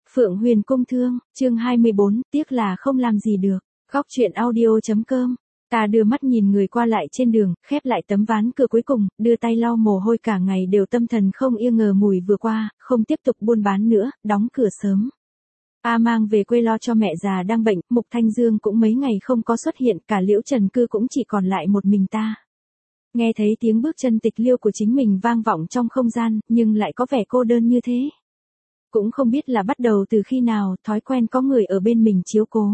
Phượng Huyền Cung Thương, chương 24, tiếc là không làm gì được. Góc truyện audio.com. Ta đưa mắt nhìn người qua lại trên đường, khép lại tấm ván cửa cuối cùng, đưa tay lau mồ hôi cả ngày đều tâm thần không yên ngờ mùi vừa qua, không tiếp tục buôn bán nữa, đóng cửa sớm. A mang về quê lo cho mẹ già đang bệnh, Mục Thanh Dương cũng mấy ngày không có xuất hiện, cả Liễu Trần Cư cũng chỉ còn lại một mình ta. Nghe thấy tiếng bước chân tịch liêu của chính mình vang vọng trong không gian, nhưng lại có vẻ cô đơn như thế. Cũng không biết là bắt đầu từ khi nào, thói quen có người ở bên mình chiếu cố.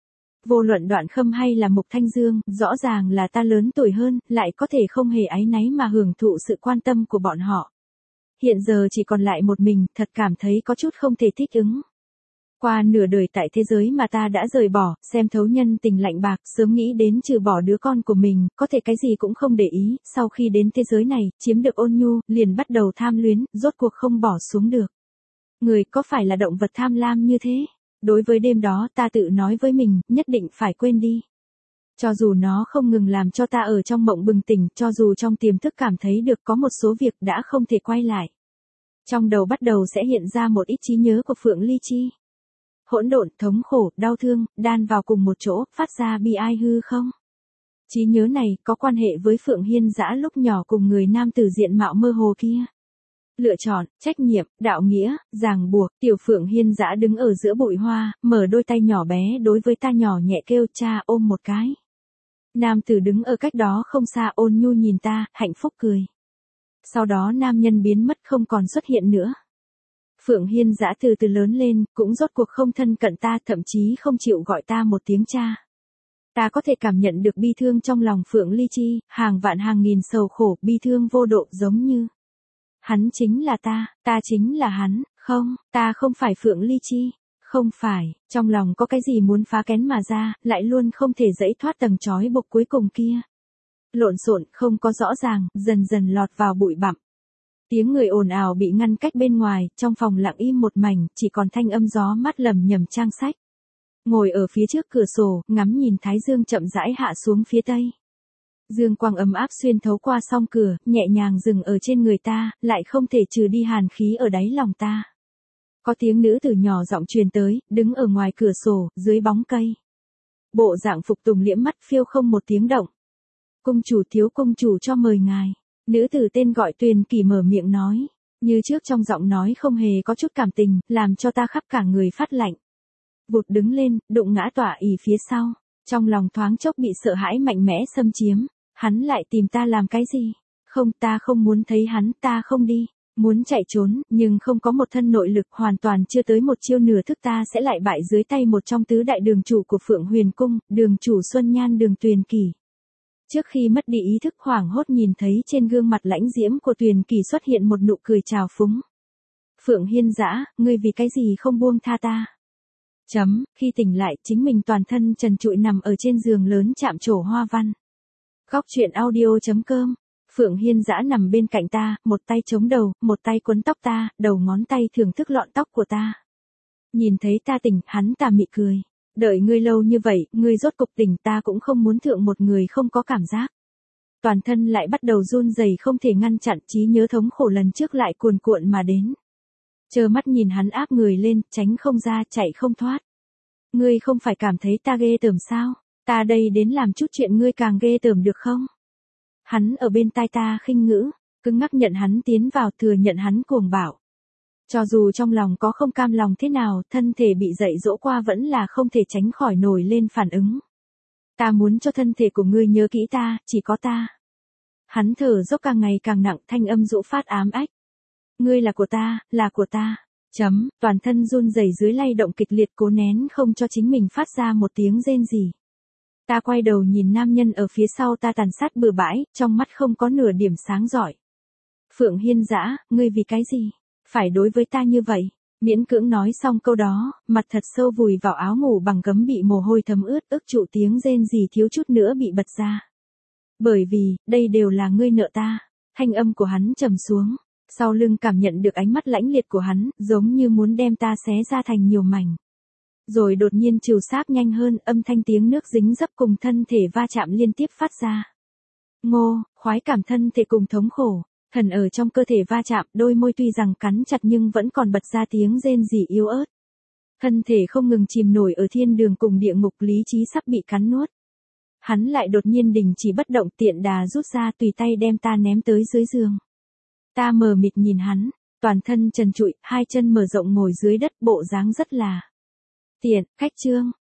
Vô luận Đoạn Khâm hay là Mục Thanh Dương, rõ ràng là ta lớn tuổi hơn, lại có thể không hề áy náy mà hưởng thụ sự quan tâm của bọn họ. Hiện giờ chỉ còn lại một mình, thật cảm thấy có chút không thể thích ứng. Qua nửa đời tại thế giới mà ta đã rời bỏ, xem thấu nhân tình lạnh bạc, sớm nghĩ đến trừ bỏ đứa con của mình, có thể cái gì cũng không để ý, sau khi đến thế giới này, chiếm được ôn nhu, liền bắt đầu tham luyến, rốt cuộc không bỏ xuống được. Người có phải là động vật tham lam như thế? Đối với đêm đó ta tự nói với mình, nhất định phải quên đi. Cho dù nó không ngừng làm cho ta ở trong mộng bừng tỉnh, cho dù trong tiềm thức cảm thấy được có một số việc đã không thể quay lại. Trong đầu bắt đầu sẽ hiện ra một ít trí nhớ của Phượng Ly Chi. Hỗn độn, thống khổ, đau thương, đan vào cùng một chỗ, phát ra bi ai hư không? Trí nhớ này có quan hệ với Phượng Hiên Dã lúc nhỏ cùng người nam tử diện mạo mơ hồ kia. Lựa chọn, trách nhiệm, đạo nghĩa, ràng buộc, tiểu Phượng Hiên Dã đứng ở giữa bụi hoa, mở đôi tay nhỏ bé đối với ta nhỏ nhẹ kêu cha ôm một cái. Nam tử đứng ở cách đó không xa ôn nhu nhìn ta, hạnh phúc cười. Sau đó nam nhân biến mất không còn xuất hiện nữa. Phượng Hiên Dã từ từ lớn lên, cũng rốt cuộc không thân cận ta, thậm chí không chịu gọi ta một tiếng cha. Ta có thể cảm nhận được bi thương trong lòng Phượng Ly Chi, hàng vạn hàng nghìn sầu khổ, bi thương vô độ giống như. Hắn chính là ta chính là hắn, không, ta không phải Phượng Ly Chi, không phải, trong lòng có cái gì muốn phá kén mà ra, lại luôn không thể dẫy thoát tầng trói buộc cuối cùng kia. Lộn xộn, không có rõ ràng, dần dần lọt vào bụi bặm. Tiếng người ồn ào bị ngăn cách bên ngoài, trong phòng lặng im một mảnh, chỉ còn thanh âm gió mát lầm nhầm trang sách. Ngồi ở phía trước cửa sổ, ngắm nhìn thái dương chậm rãi hạ xuống phía tây. Dương quang ấm áp xuyên thấu qua song cửa, nhẹ nhàng dừng ở trên người ta, lại không thể trừ đi hàn khí ở đáy lòng ta. Có tiếng nữ tử nhỏ giọng truyền tới, đứng ở ngoài cửa sổ, dưới bóng cây. Bộ dạng phục tùng liễm mắt phiêu không một tiếng động. Cung chủ thiếu cung chủ cho mời ngài. Nữ tử tên gọi Tuyền Kỳ mở miệng nói, như trước trong giọng nói không hề có chút cảm tình, làm cho ta khắp cả người phát lạnh. Vụt đứng lên, đụng ngã tỏa ỉ phía sau, trong lòng thoáng chốc bị sợ hãi mạnh mẽ xâm chiếm, hắn lại tìm ta làm cái gì? Không, ta không muốn thấy hắn, ta không đi, muốn chạy trốn, nhưng không có một thân nội lực, hoàn toàn chưa tới một chiêu nửa thức ta sẽ lại bại dưới tay một trong tứ đại đường chủ của Phượng Huyền Cung, đường chủ Xuân Nhan đường Tuyền Kỳ. Trước khi mất đi ý thức hoảng hốt nhìn thấy trên gương mặt lãnh diễm của Tuyền Kỳ xuất hiện một nụ cười trào phúng. Phượng Hiên Dã, ngươi vì cái gì không buông tha ta? Khi tỉnh lại, chính mình toàn thân trần trụi nằm ở trên giường lớn chạm trổ hoa văn. Góc truyện audio.com. Phượng Hiên Dã nằm bên cạnh ta, một tay chống đầu, một tay quấn tóc ta, đầu ngón tay thưởng thức lọn tóc của ta. Nhìn thấy ta tỉnh, hắn tà mị cười. Đợi ngươi lâu như vậy, ngươi rốt cục tỉnh, ta cũng không muốn thượng một người không có cảm giác. Toàn thân lại bắt đầu run rẩy không thể ngăn chặn, trí nhớ thống khổ lần trước lại cuồn cuộn mà đến. Chờ mắt nhìn hắn áp người lên, tránh không ra, chạy không thoát. Ngươi không phải cảm thấy ta ghê tởm sao? Ta đây đến làm chút chuyện ngươi càng ghê tởm được không? Hắn ở bên tai ta khinh ngữ, cứng ngắc nhận hắn tiến vào, thừa nhận hắn cuồng bạo. Cho dù trong lòng có không cam lòng thế nào, thân thể bị dạy dỗ qua vẫn là không thể tránh khỏi nổi lên phản ứng. Ta muốn cho thân thể của ngươi nhớ kỹ ta, chỉ có ta. Hắn thở dốc càng ngày càng nặng, thanh âm dỗ phát ám ách. Ngươi là của ta, là của ta. Toàn thân run rẩy dưới lay động kịch liệt cố nén không cho chính mình phát ra một tiếng rên gì. Ta quay đầu nhìn nam nhân ở phía sau ta tàn sát bừa bãi, trong mắt không có nửa điểm sáng rọi. Phượng Hiên Dã, ngươi vì cái gì? Phải đối với ta như vậy. Miễn cưỡng nói xong câu đó, mặt thật sâu vùi vào áo ngủ bằng gấm bị mồ hôi thấm ướt, ức trụ tiếng rên gì thiếu chút nữa bị bật ra. Bởi vì, đây đều là ngươi nợ ta. Thanh âm của hắn trầm xuống. Sau lưng cảm nhận được ánh mắt lãnh liệt của hắn, giống như muốn đem ta xé ra thành nhiều mảnh. Rồi đột nhiên trừu sáp nhanh hơn, âm thanh tiếng nước dính dấp cùng thân thể va chạm liên tiếp phát ra. Ngô, khoái cảm thân thể cùng thống khổ. Thần ở trong cơ thể va chạm, đôi môi tuy rằng cắn chặt nhưng vẫn còn bật ra tiếng rên rỉ yếu ớt. Thân thể không ngừng chìm nổi ở thiên đường cùng địa ngục, lý trí sắp bị cắn nuốt. Hắn lại đột nhiên đình chỉ bất động, tiện đà rút ra tùy tay đem ta ném tới dưới giường. Ta mờ mịt nhìn hắn, toàn thân trần trụi, hai chân mở rộng ngồi dưới đất, bộ dáng rất là tiện. Khách Trương,